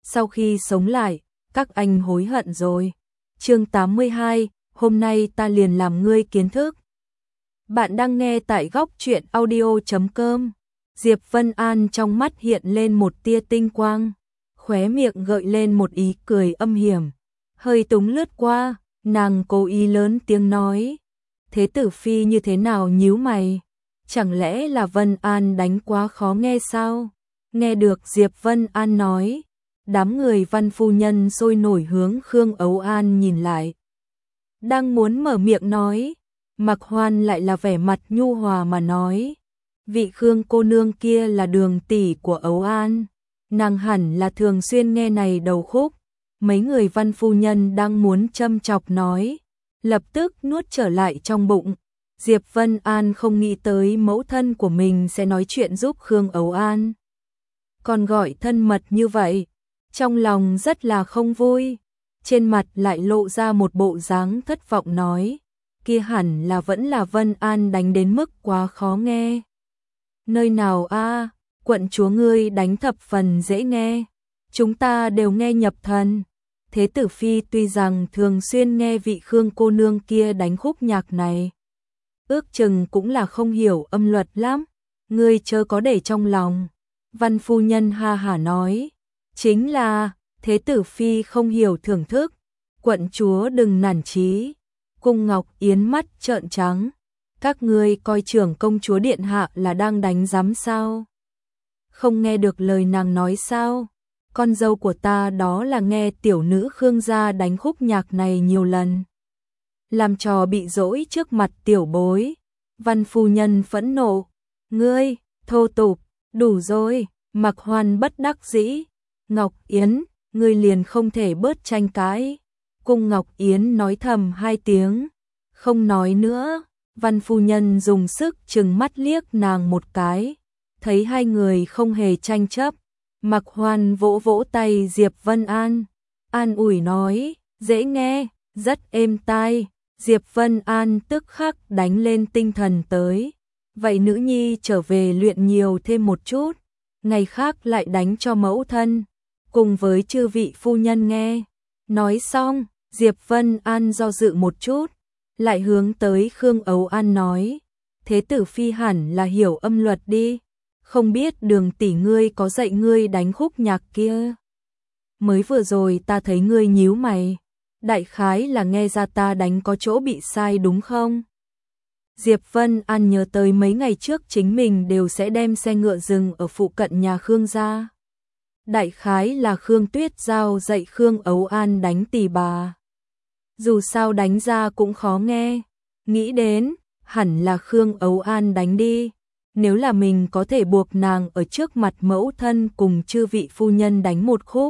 sau khi sống lại, các anh hối hận rồi. Chương 82, hôm nay ta liền làm ngươi kiến thức. Bạn đang nghe tại góc truyện audio.com. Diệp Vân An trong mắt hiện lên một tia tinh quang, khóe miệng gợi lên một ý cười âm hiểm, hơi túng lướt qua, nàng cố ý lớn tiếng nói: Thế tử phi như thế nào nhíu mày? Chẳng lẽ là Vân An đánh quá khó nghe sao? Nghe được Diệp Vân An nói, đám người Văn phu nhân sôi nổi hướng Khương Ấu An nhìn lại. Đang muốn mở miệng nói, Mạc Hoan lại là vẻ mặt nhu hòa mà nói: Vị Khương cô nương kia là Đường tỷ của Ấu An, nàng hẳn là thường xuyên nghe này đầu khúc. Mấy người Văn phu nhân đang muốn châm chọc nói, lập tức nuốt trở lại trong bụng. Diệp Vân An không nghĩ tới mẫu thân của mình sẽ nói chuyện giúp Khương Ấu An, còn gọi thân mật như vậy, trong lòng rất là không vui, trên mặt lại lộ ra một bộ dáng thất vọng nói: Kia hẳn là vẫn là Vân An đánh đến mức quá khó nghe. Nơi nào a, quận chúa ngươi đánh thập phần dễ nghe, chúng ta đều nghe nhập thần. Thế tử phi tuy rằng thường xuyên nghe vị Khương cô nương kia đánh khúc nhạc này, ước chừng cũng là không hiểu âm luật lắm, ngươi chớ có để trong lòng. Văn phu nhân ha hả nói, chính là thế tử phi không hiểu thưởng thức, quận chúa đừng nản chí. Cung Ngọc Yến mắt trợn trắng, các ngươi coi trưởng công chúa điện hạ là đang đánh giám sao? Không nghe được lời nàng nói sao? Con dâu của ta đó là nghe tiểu nữ Khương gia đánh khúc nhạc này nhiều lần, làm trò bị dỗi trước mặt tiểu bối. Văn phu nhân phẫn nộ, ngươi, thô tục, đủ rồi. Mạc Hoan bất đắc dĩ, Ngọc Yến, ngươi liền không thể bớt tranh cãi. Cung Ngọc Yến nói thầm hai tiếng, không nói nữa. Văn phu nhân dùng sức trừng mắt liếc nàng một cái, thấy hai người không hề tranh chấp, Mạc Hoan vỗ vỗ tay Diệp Vân An, an ủi nói, dễ nghe, rất êm tai. Diệp Vân An tức khắc đánh lên tinh thần tới, vậy nữ nhi trở về luyện nhiều thêm một chút, ngày khác lại đánh cho mẫu thân, cùng với chư vị phu nhân nghe. Nói xong, Diệp Vân An do dự một chút, lại hướng tới Khương Ấu An nói, thế tử phi hẳn là hiểu âm luật đi, không biết Đường tỷ ngươi có dạy ngươi đánh khúc nhạc kia? Mới vừa rồi ta thấy ngươi nhíu mày, đại khái là nghe ra ta đánh có chỗ bị sai đúng không? Diệp Vân An nhớ tới mấy ngày trước chính mình đều sẽ đem xe ngựa dừng ở phụ cận nhà Khương gia. Đại khái là Khương Tuyết Giao dạy Khương Ấu An đánh tỳ bà. Dù sao đánh ra cũng khó nghe, nghĩ đến, hẳn là Khương Ấu An đánh đi. Nếu là mình có thể buộc nàng ở trước mặt mẫu thân cùng chư vị phu nhân đánh một khúc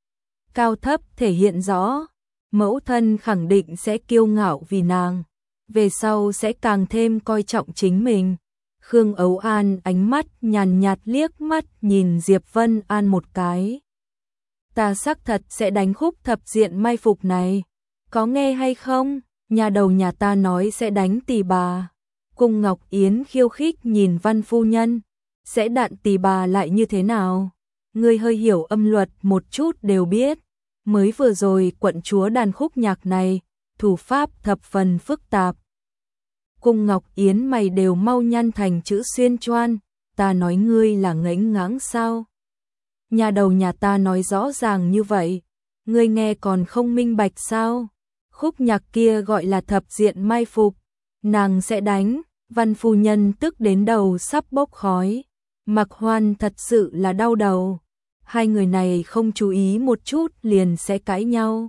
cao thấp thể hiện rõ, mẫu thân khẳng định sẽ kiêu ngạo vì nàng, về sau sẽ càng thêm coi trọng chính mình. Khương Ấu An ánh mắt nhàn nhạt liếc mắt nhìn Diệp Vân An một cái. Ta xác thật sẽ đánh khúc thập diện mai phục này, có nghe hay không? Nhà đầu nhà ta nói sẽ đánh tỳ bà. Cung Ngọc Yến khiêu khích nhìn Văn phu nhân, sẽ đạn tỳ bà lại như thế nào? Ngươi hơi hiểu âm luật một chút đều biết, mới vừa rồi quận chúa đàn khúc nhạc này, thủ pháp thập phần phức tạp. Cung Ngọc Yến mày đều mau nhăn thành chữ xuyên choan, ta nói ngươi là ngãnh ngãng sao? Nhà đầu nhà ta nói rõ ràng như vậy, ngươi nghe còn không minh bạch sao? Khúc nhạc kia gọi là thập diện mai phục, nàng sẽ đánh. Văn phu nhân tức đến đầu sắp bốc khói, Mạc Hoan thật sự là đau đầu, hai người này không chú ý một chút liền sẽ cãi nhau.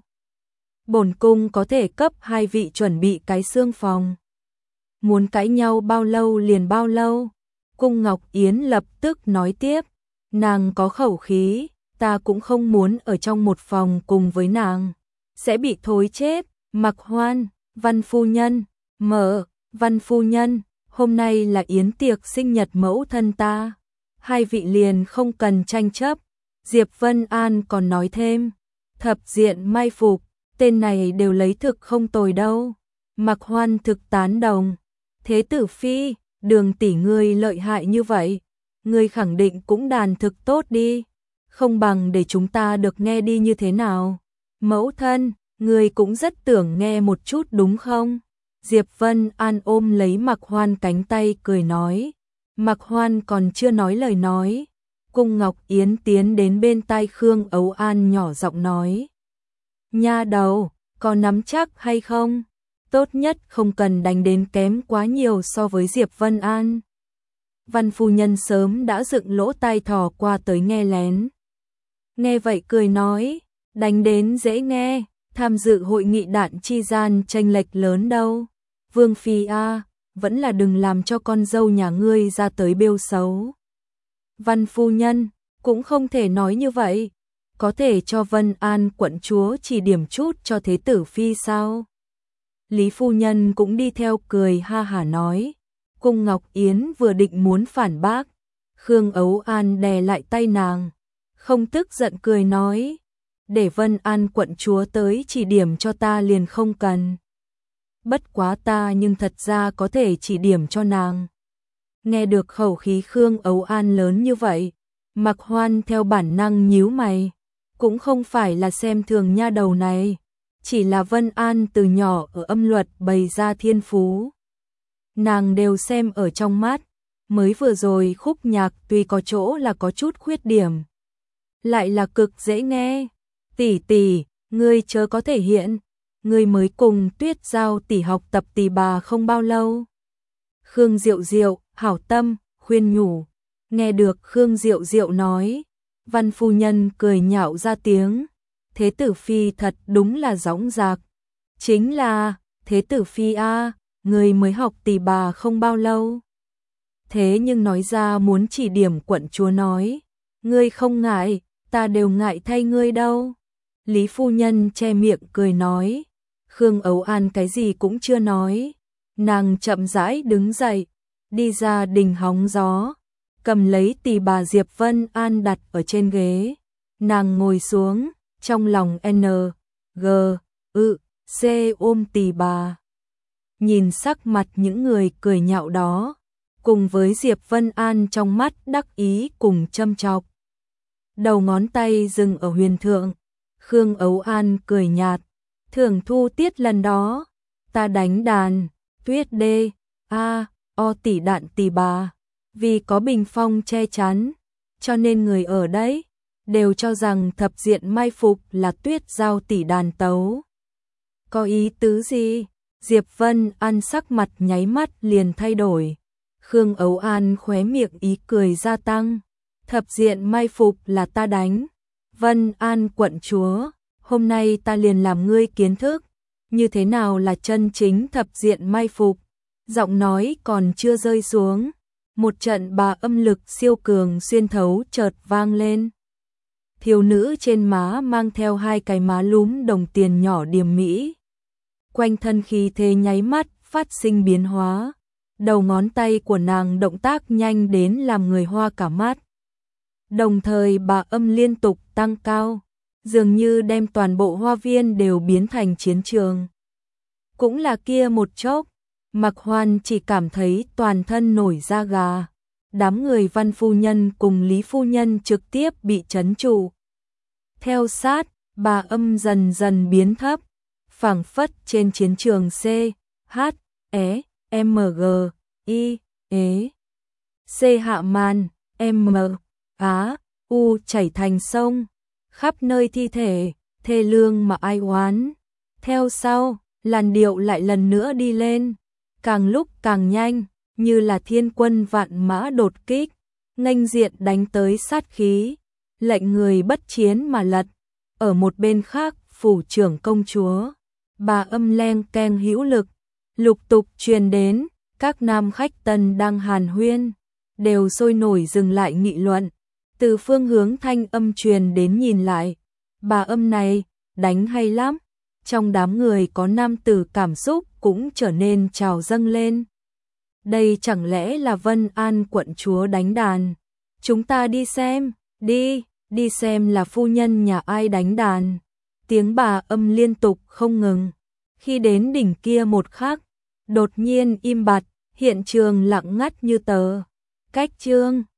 Bổn cung có thể cấp hai vị chuẩn bị cái xương phòng, muốn cãi nhau bao lâu liền bao lâu. Cung Ngọc Yến lập tức nói tiếp, nàng có khẩu khí, ta cũng không muốn ở trong một phòng cùng với nàng, sẽ bị thối chết. Mạc Hoan, Văn phu nhân, Văn phu nhân, hôm nay là yến tiệc sinh nhật mẫu thân ta, hai vị liền không cần tranh chấp. Diệp Vân An còn nói thêm, thập diện mai phục, tên này đều lấy thực không tồi đâu. Mạc Hoan thực tán đồng, thế tử phi, Đường tỷ ngươi lợi hại như vậy, ngươi khẳng định cũng đàn thực tốt đi. không bằng để chúng ta được nghe đi như thế nào. Mẫu thân, người cũng rất tưởng nghe một chút đúng không? Diệp Vân An ôm lấy Mạc Hoan cánh tay cười nói. Mạc Hoan còn chưa nói lời nói. Cung Ngọc Yến tiến đến bên tai Khương Ấu An nhỏ giọng nói. Nha đầu, có nắm chắc hay không? Tốt nhất không cần đánh đến kém quá nhiều so với Diệp Vân An. Văn phu nhân sớm đã dựng lỗ tai thò qua tới nghe lén. Nghe vậy cười nói, đánh đến dễ nghe, tham dự hội nghị đạn chi gian chênh lệch lớn đâu. Vương phi a, vẫn là đừng làm cho con dâu nhà ngươi ra tới bêu xấu. Văn phu nhân, cũng không thể nói như vậy, có thể cho Vân An quận chúa chỉ điểm chút cho thế tử phi sao? Lý phu nhân cũng đi theo cười ha hả nói. Cung Ngọc Yến vừa định muốn phản bác, Khương Ấu An đè lại tay nàng, không tức giận cười nói, để Vân An quận chúa tới chỉ điểm cho ta liền không cần. Bất quá ta nhưng thật ra có thể chỉ điểm cho nàng. Nghe được khẩu khí Khương Ấu An lớn như vậy, Mạc Hoan theo bản năng nhíu mày, cũng không phải là xem thường nha đầu này, chỉ là Vân An từ nhỏ ở âm luật bày ra thiên phú. Nàng đều xem ở trong mắt, mới vừa rồi khúc nhạc tuy có chỗ là có chút khuyết điểm, lại là cực dễ nghe. Tỷ tỷ, ngươi chớ có thể hiện, ngươi mới cùng Tuyết Giao tỷ học tập tỳ bà không bao lâu. Khương Diệu Diệu, hảo tâm, khuyên nhủ. Nghe được Khương Diệu Diệu nói, Văn phu nhân cười nhạo ra tiếng. Thế tử phi thật đúng là dõng dạc. Chính là, thế tử phi a, người mới học tỳ bà không bao lâu. Thế nhưng nói ra muốn chỉ điểm quận chúa nói, ngươi không ngại, ta đều ngại thay ngươi đâu. Lý phu nhân che miệng cười nói. Khương Ấu An cái gì cũng chưa nói, nàng chậm rãi đứng dậy, đi ra đình hóng gió, cầm lấy tỳ bà Diệp Vân An đặt ở trên ghế, nàng ngồi xuống, trong lòng G, C ôm tỳ bà. Nhìn sắc mặt những người cười nhạo đó, cùng với Diệp Vân An trong mắt đắc ý cùng châm chọc. Đầu ngón tay dừng ở huyền thượng, Khương Ấu An cười nhạt, thưởng thu tiết lần đó, ta đánh đàn, tuyết đê, o tỷ đạn tỳ bà, vì có bình phong che chắn, cho nên người ở đấy đều cho rằng thập diện mai phục là Tuyết Giao tỷ đàn tấu. Có ý tứ gì? Diệp Vân An sắc mặt nháy mắt liền thay đổi. Khương Ấu An khóe miệng ý cười gia tăng. Thập diện mai phục là ta đánh. Vân An quận chúa, hôm nay ta liền làm ngươi kiến thức, như thế nào là chân chính thập diện mai phục. Giọng nói còn chưa rơi xuống, một trận bà âm lực siêu cường xuyên thấu chợt vang lên. Thiếu nữ trên má mang theo hai cái má lúm đồng tiền nhỏ điềm mỹ. Quanh thân khí thế nháy mắt phát sinh biến hóa, đầu ngón tay của nàng động tác nhanh đến làm người hoa cả mắt. Đồng thời bà âm liên tục tăng cao, dường như đem toàn bộ hoa viên đều biến thành chiến trường. Cũng là kia một chốc, Mạc Hoan chỉ cảm thấy toàn thân nổi da gà. Đám người Văn phu nhân cùng Lý phu nhân trực tiếp bị trấn trụ. Theo sát, bà âm dần dần biến thấp, phảng phất trên chiến trường C, H, E, M, G, I, E. C hạ màn, M, Á, U chảy thành sông, khắp nơi thi thể, thê lương mà ai oán. Theo sau, làn điệu lại lần nữa đi lên, càng lúc càng nhanh, như là thiên quân vạn mã đột kích, nghênh diện đánh tới sát khí, lệnh người bất chiến mà lật. Ở một bên khác, phủ trưởng công chúa, bà âm leng keng hữu lực, lục tục truyền đến, các nam khách tân đang hàn huyên, đều sôi nổi dừng lại nghị luận. Từ phương hướng thanh âm truyền đến nhìn lại, bà âm này, đánh hay lắm. Trong đám người có nam tử cảm xúc cũng trở nên trào dâng lên. Đây chẳng lẽ là Vân An quận chúa đánh đàn? Chúng ta đi xem, đi xem là phu nhân nhà ai đánh đàn. Tiếng bà âm liên tục không ngừng. Khi đến đỉnh kia một khắc, đột nhiên im bặt, hiện trường lặng ngắt như tờ. Cách chương